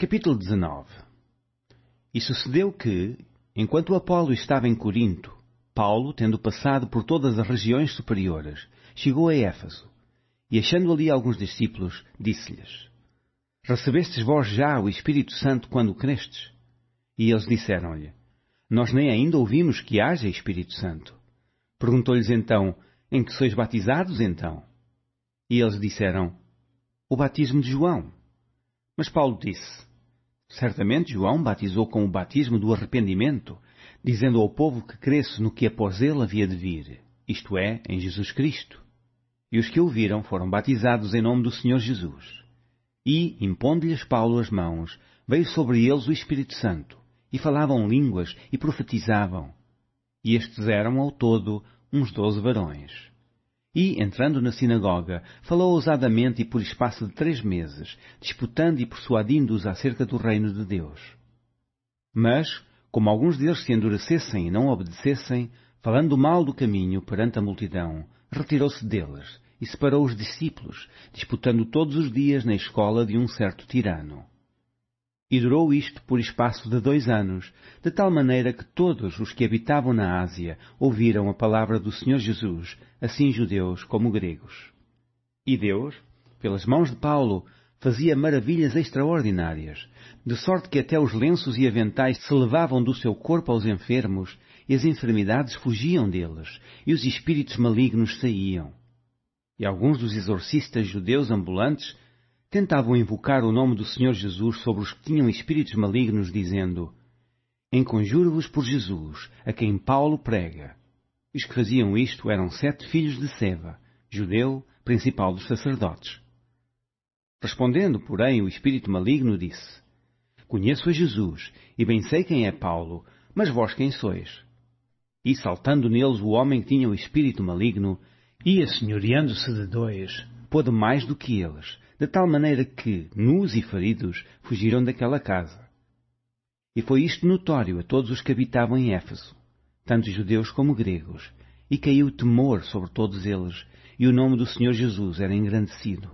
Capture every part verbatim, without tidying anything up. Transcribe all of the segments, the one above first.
Capítulo dezenove. E sucedeu que, enquanto Apolo estava em Corinto, Paulo, tendo passado por todas as regiões superiores, chegou a Éfeso, e achando ali alguns discípulos, disse-lhes: Recebestes vós já o Espírito Santo quando crestes? E eles disseram-lhe: Nós nem ainda ouvimos que haja Espírito Santo. Perguntou-lhes então: Em que sois batizados então? E eles disseram: O batismo de João. Mas Paulo disse: Certamente João batizou com o batismo do arrependimento, dizendo ao povo que cresce no que após ele havia de vir, isto é, em Jesus Cristo. E os que ouviram foram batizados em nome do Senhor Jesus. E, impondo-lhes Paulo as mãos, veio sobre eles o Espírito Santo, e falavam línguas e profetizavam. E estes eram, ao todo, uns doze varões. E, entrando na sinagoga, falou ousadamente e por espaço de três meses, disputando e persuadindo-os acerca do reino de Deus. Mas, como alguns deles se endurecessem e não obedecessem, falando mal do caminho perante a multidão, retirou-se deles e separou os discípulos, disputando todos os dias na escola de um certo tirano. E durou isto por espaço de dois anos, de tal maneira que todos os que habitavam na Ásia ouviram a palavra do Senhor Jesus, assim judeus como gregos. E Deus, pelas mãos de Paulo, fazia maravilhas extraordinárias, de sorte que até os lenços e aventais se levavam do seu corpo aos enfermos, e as enfermidades fugiam deles, e os espíritos malignos saíam. E alguns dos exorcistas judeus ambulantes tentavam invocar o nome do Senhor Jesus sobre os que tinham espíritos malignos, dizendo: Enconjuro-vos por Jesus, a quem Paulo prega. E os que faziam isto eram sete filhos de Seva, judeu, principal dos sacerdotes. Respondendo, porém, o espírito maligno disse: Conheço a Jesus, e bem sei quem é Paulo, mas vós quem sois? E saltando neles o homem que tinha o espírito maligno, e assenhoreando-se de dois, pôde mais do que eles, de tal maneira que, nus e feridos, fugiram daquela casa. E foi isto notório a todos os que habitavam em Éfeso, tanto judeus como gregos, e caiu temor sobre todos eles, e o nome do Senhor Jesus era engrandecido.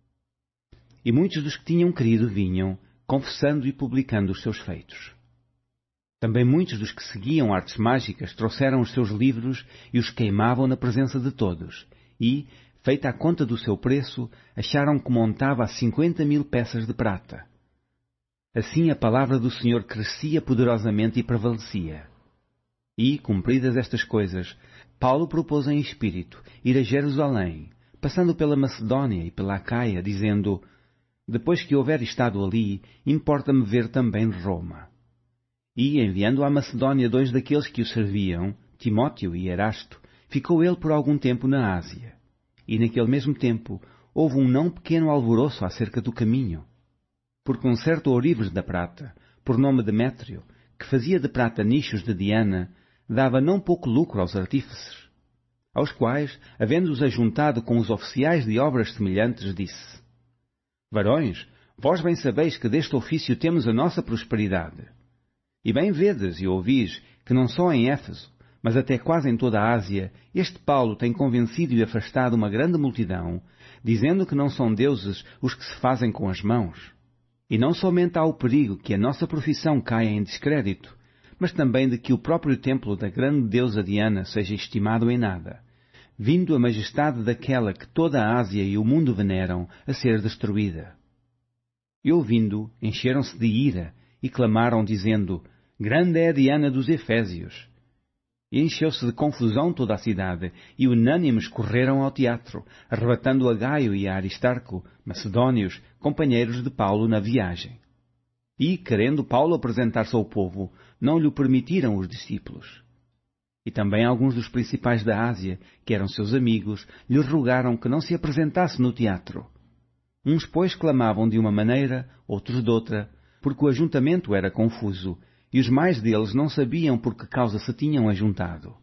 E muitos dos que tinham crido vinham, confessando e publicando os seus feitos. Também muitos dos que seguiam artes mágicas trouxeram os seus livros e os queimavam na presença de todos, e, feita a conta do seu preço, acharam que montava a cinquenta mil peças de prata. Assim a palavra do Senhor crescia poderosamente e prevalecia. E, cumpridas estas coisas, Paulo propôs em espírito ir a Jerusalém, passando pela Macedónia e pela Acaia, dizendo: Depois que houver estado ali, importa-me ver também Roma. E, enviando à Macedónia dois daqueles que o serviam, Timóteo e Erasto, ficou ele por algum tempo na Ásia. E naquele mesmo tempo houve um não pequeno alvoroço acerca do caminho, porque um certo ourives da prata, por nome Demétrio, que fazia de prata nichos de Diana, dava não pouco lucro aos artífices, aos quais, havendo-os ajuntado com os oficiais de obras semelhantes, disse: Varões, vós bem sabeis que deste ofício temos a nossa prosperidade. E bem vedes e ouvis que não só em Éfeso, mas até quase em toda a Ásia, este Paulo tem convencido e afastado uma grande multidão, dizendo que não são deuses os que se fazem com as mãos. E não somente há o perigo que a nossa profissão caia em descrédito, mas também de que o próprio templo da grande deusa Diana seja estimado em nada, vindo a majestade daquela que toda a Ásia e o mundo veneram a ser destruída. E ouvindo, encheram-se de ira e clamaram, dizendo: Grande é a Diana dos Efésios. E encheu-se de confusão toda a cidade, e unânimes correram ao teatro, arrebatando a Gaio e a Aristarco, macedónios, companheiros de Paulo na viagem. E, querendo Paulo apresentar-se ao povo, não lhe permitiram os discípulos. E também alguns dos principais da Ásia, que eram seus amigos, lhe rogaram que não se apresentasse no teatro. Uns, pois, clamavam de uma maneira, outros de outra, porque o ajuntamento era confuso, e os mais deles não sabiam por que causa se tinham ajuntado.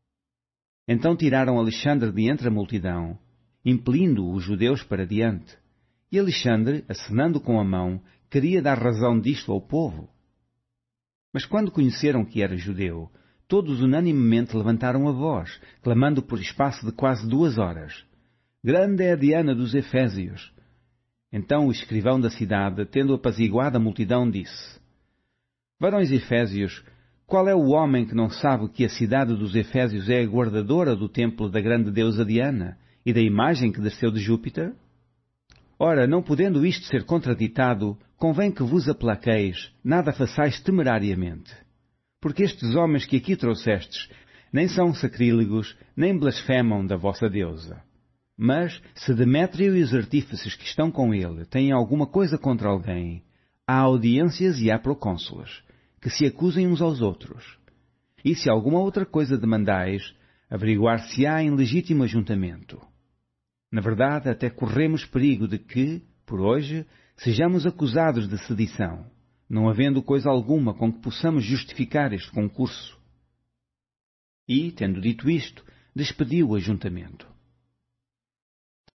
Então tiraram Alexandre de entre a multidão, impelindo os judeus para diante. E Alexandre, acenando com a mão, queria dar razão disto ao povo. Mas quando conheceram que era judeu, todos unanimemente levantaram a voz, clamando por espaço de quase duas horas: Grande é a Diana dos Efésios! Então o escrivão da cidade, tendo apaziguado a multidão, disse: Varões Efésios, qual é o homem que não sabe que a cidade dos Efésios é a guardadora do templo da grande deusa Diana e da imagem que desceu de Júpiter? Ora, não podendo isto ser contraditado, convém que vos aplaqueis, nada façais temerariamente. Porque estes homens que aqui trouxestes nem são sacrílegos, nem blasfemam da vossa deusa. Mas, se Demétrio e os artífices que estão com ele têm alguma coisa contra alguém, há audiências e há procônsulas, que se acusem uns aos outros. E se alguma outra coisa demandais, averiguar-se-á em legítimo ajuntamento. Na verdade, até corremos perigo de que, por hoje, sejamos acusados de sedição, não havendo coisa alguma com que possamos justificar este concurso. E, tendo dito isto, despediu o ajuntamento.